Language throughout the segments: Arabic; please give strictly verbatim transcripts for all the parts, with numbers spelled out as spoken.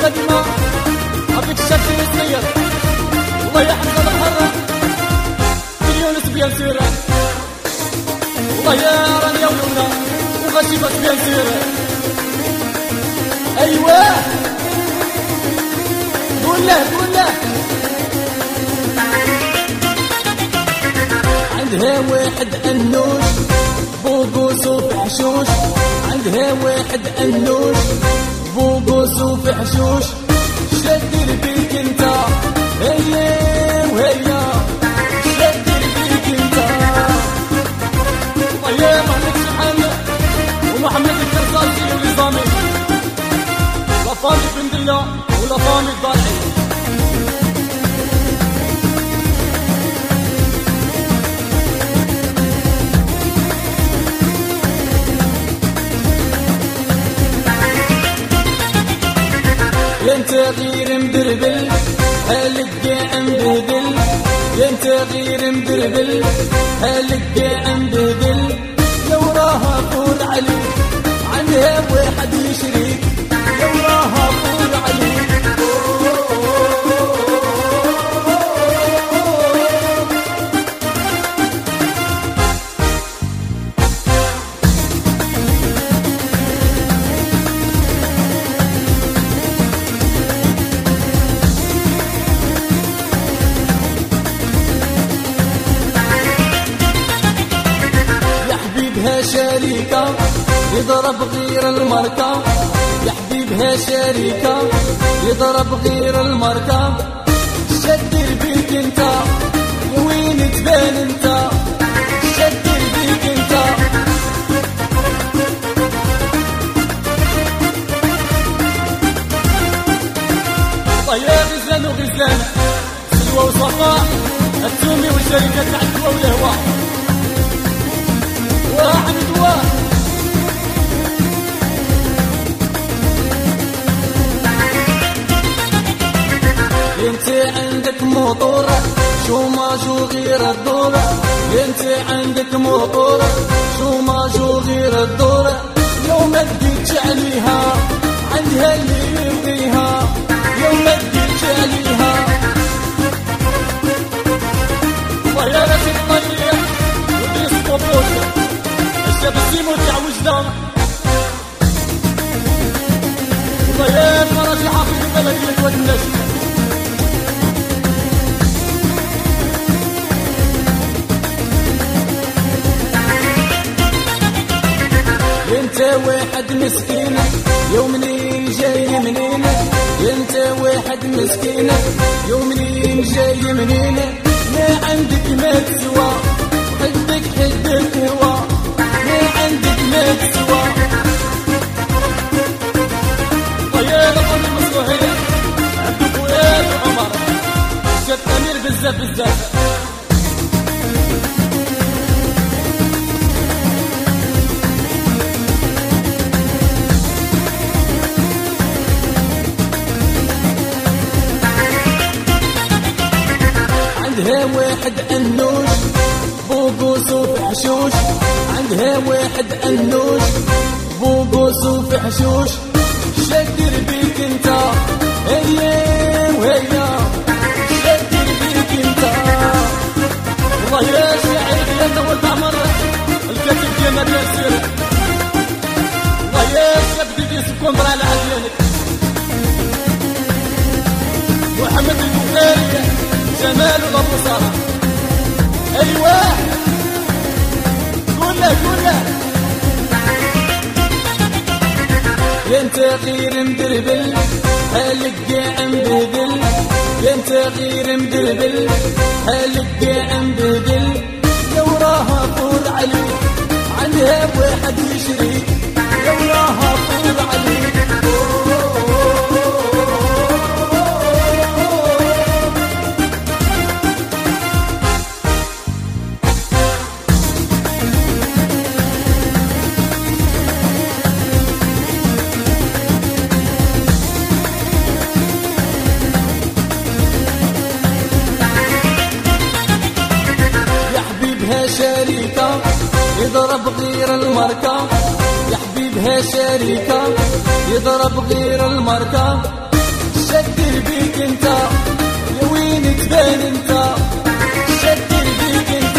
فاطمة عبدك الشاب الصغير الله يحفظ الحرة مليون سبيان سيرة والله يا رانيا ولونا وغاشيبة سبيان سيرة أيوة قول له قول له عندها واحد أنوش بوقوس وفي حشوش عندها واحد أنوش بوقوس وفي حشوش شدر بيك انت هيا وهيا شدر بيك انت ويا محمد شحال ومحمد الكرزازي ونظامي لا فامي بن الله ولا فامي الضالعين انت غير مدربل هالك قاع مبهدل انت غير مدربل هالك قاع مبهدل لو راها فور عليك عندها واحد يشريك لو راها فور عليك حبيبها شريكة يضرب غير الماركة يا حبيبها شريكة يضرب غير الماركة شدر بيك انت يا وين تبان انت شدر بيك انت طيب غزلان وغزلان سلوى وصفاء التومي والشركة تاع الدواء والهواء واحد دواء انت عندك موتور شو ما جو غير الدور انت عندك موتور شو ما جو غير الدور لو ما تجيش عليها عندها اللي يبغيها لو ما تجيش عليها الله يا راسي الطريق ودرس طبوش الشاب السيمو تاع وجدان والله يا الفرج حافظ البلدية واد النجم انت واحد مسكين يوم منين جاي منين انت واحد مسكين يوم منين جاي منين ما عندك ما تسوى حدك حدك هوا ما عندك ما تسوى طيب ابو المصلحين عبد فؤاد وعمر شاد امير بزاف بزاف عندها واحد أنوش بوقوس وفي حشوش عندها واحد أنوش بوقوس وفي حشوش شدر بيك انت هيا وهيا شدر بيك انت والله يا شاعر يا نور بعمر الكاتب ديالنا ديال السير والله يا شاب ديال سكوندرا على عديانك محمد البخاري جمال وابو صالح ايوه قول له قول له انت غير مدربل هالك قاع مبهدل انت غير مدربل هالك قاع مبهدل لو راها فور عليك عندها واحد يشريك لو راها فور عليك شريكة يضرب غير الماركة يا حبيبها شريكة يضرب غير الماركة شدر بيك انت يا وين تبان انت شدر بيك انت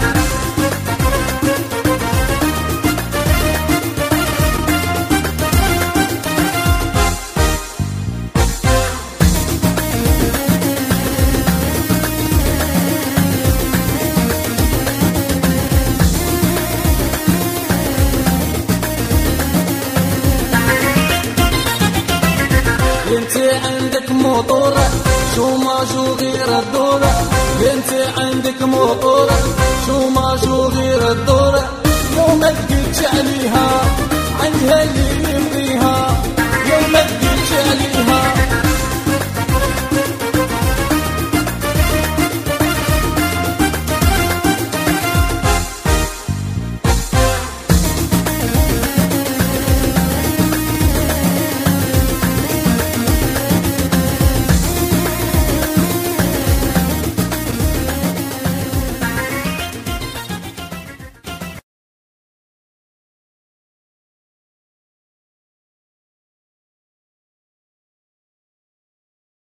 انت عندك موطورة شو ما شو غير الدورة انت عندك موطورة شو ما شو غير الدورة لو ما تقلتش عليها عندها اللي يبغيها